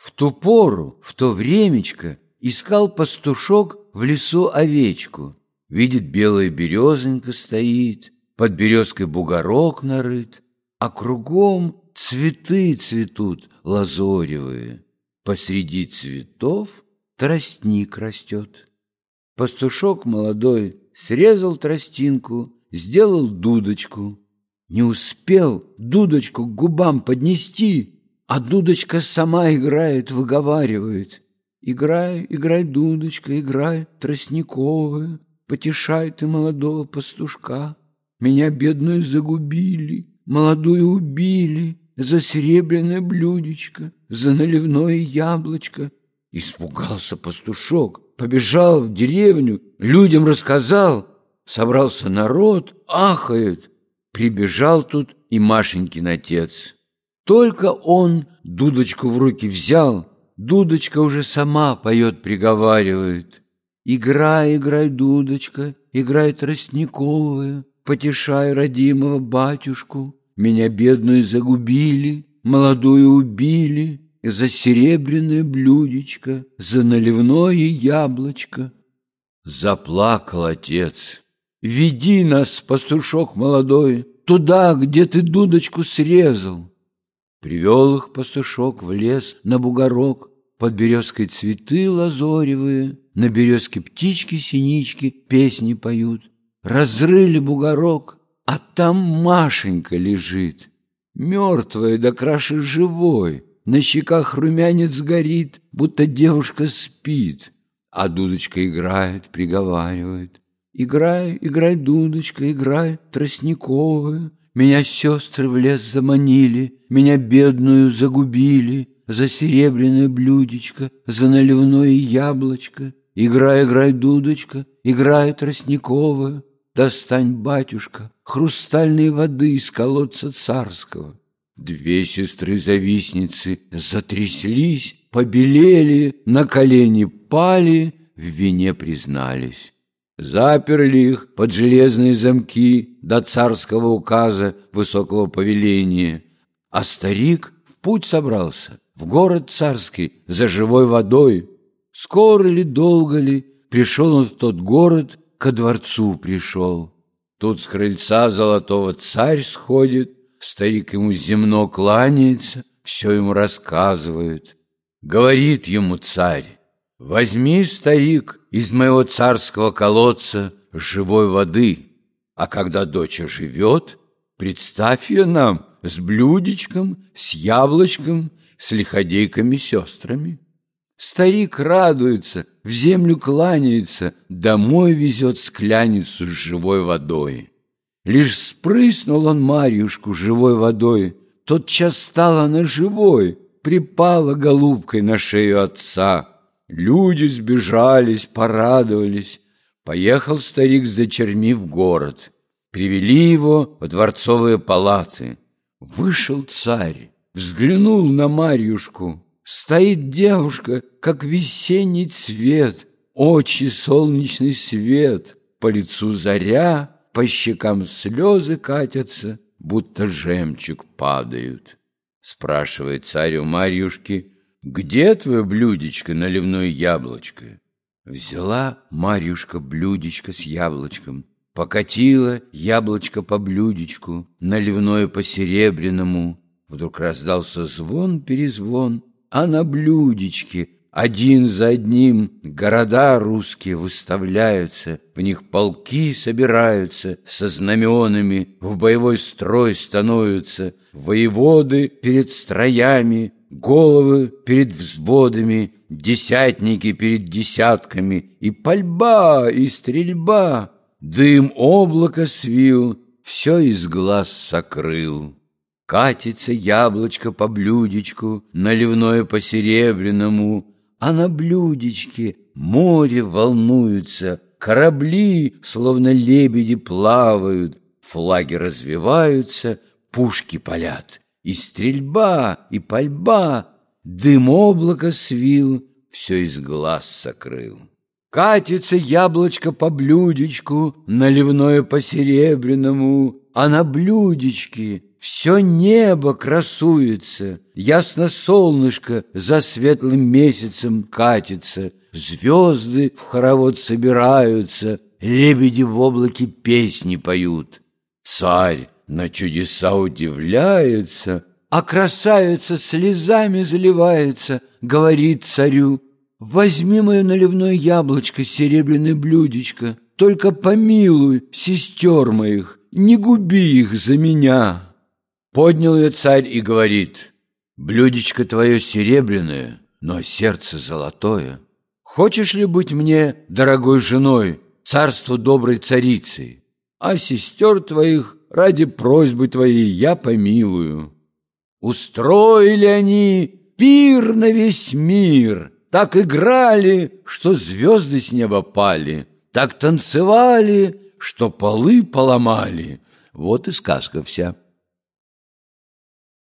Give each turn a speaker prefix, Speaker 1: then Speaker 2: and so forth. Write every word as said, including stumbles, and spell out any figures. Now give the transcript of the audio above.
Speaker 1: В ту пору, в то времечко искал пастушок в лесу овечку. Видит, белая березонька стоит, под березкой бугорок нарыт, а кругом цветы цветут лазоревые. Посреди цветов тростник растет. Пастушок молодой срезал тростинку, сделал дудочку. Не успел дудочку к губам поднести, а дудочка сама играет, выговаривает: «Играй, играй, дудочка, играй, тростниковая, потешай ты молодого пастушка. Меня, бедную, загубили, молодую убили, за серебряное блюдечко, за наливное яблочко». Испугался пастушок, побежал в деревню, людям рассказал. Собрался народ, ахает. Прибежал тут и Машенькин отец. Только он дудочку в руки взял, дудочка уже сама поет, приговаривает: «Играй, играй, дудочка, играй, тростниковая, потешай родимого батюшку. Меня, бедную, загубили, молодую убили, за серебряное блюдечко, за наливное яблочко». Заплакал отец. «Веди нас, пастушок молодой, туда, где ты дудочку срезал». Привел их пастушок в лес на бугорок, под березкой цветы лазоревые, на березке птички-синички песни поют. Разрыли бугорок, а там Машенька лежит, мертвая да краше живой, на щеках румянец горит, будто девушка спит, а дудочка играет, приговаривает: «Играй, играй, дудочка, играй, тростниковая. Меня сестры в лес заманили, меня, бедную, загубили, за серебряное блюдечко, за наливное яблочко. Играй, играй, дудочка, играй, тростниковая. Достань, батюшка, хрустальной воды из колодца царского». Две сестры-завистницы затряслись, побелели, на колени пали, в вине признались. Заперли их под железные замки до царского указа высокого повеления. А старик в путь собрался, в город царский, за живой водой. Скоро ли, долго ли, пришел он в тот город, ко дворцу пришел. Тут с крыльца золотого царь сходит, старик ему земно кланяется, все ему рассказывает. Говорит ему царь: «Возьми, старик, из моего царского колодца живой воды, а когда дочь живет, представь ее нам с блюдечком, с яблочком, с лиходейками-сестрами». Старик радуется, в землю кланяется, домой везет скляницу с живой водой. Лишь спрыснул он Марьюшку живой водой, тотчас стала она живой, припала голубкой на шею отца. Люди сбежались, порадовались. Поехал старик с дочерьми в город. Привели его в дворцовые палаты. Вышел царь, взглянул на Марьюшку. Стоит девушка, как весенний цвет, очи солнечный свет, по лицу заря, по щекам слезы катятся, будто жемчуг падают. Спрашивает царь у Марьюшки: «Где твое блюдечко, наливное яблочко?» Взяла Марьюшка блюдечко с яблочком, покатила яблочко по блюдечку, наливное по серебряному. Вдруг раздался звон-перезвон, а на блюдечке один за одним города русские выставляются, в них полки собираются, со знаменами в боевой строй становятся, воеводы перед строями, головы перед взводами, десятники перед десятками, и пальба, и стрельба. Дым облака свил, все из глаз сокрыл. Катится яблочко по блюдечку, наливное по серебряному, а на блюдечке море волнуется, корабли, словно лебеди, плавают, флаги развиваются, пушки палят. И стрельба, и пальба, дым облака свил, все из глаз сокрыл. Катится яблочко по блюдечку, наливное по серебряному, а на блюдечке все небо красуется, ясно солнышко за светлым месяцем катится, звезды в хоровод собираются, лебеди в облаке песни поют. Царь на чудеса удивляется, а красавица слезами заливается, говорит царю: возьми мое наливное яблочко, серебряное блюдечко, только помилуй сестер моих, не губи их за меня. Поднял ее царь и говорит: блюдечко твое серебряное, но сердце золотое. Хочешь ли быть мне дорогой женой, царству доброй царицей? А сестер твоих ради просьбы твоей я помилую. Устроили они пир на весь мир, так играли, что звезды с неба пали, так танцевали, что полы поломали. Вот и сказка вся.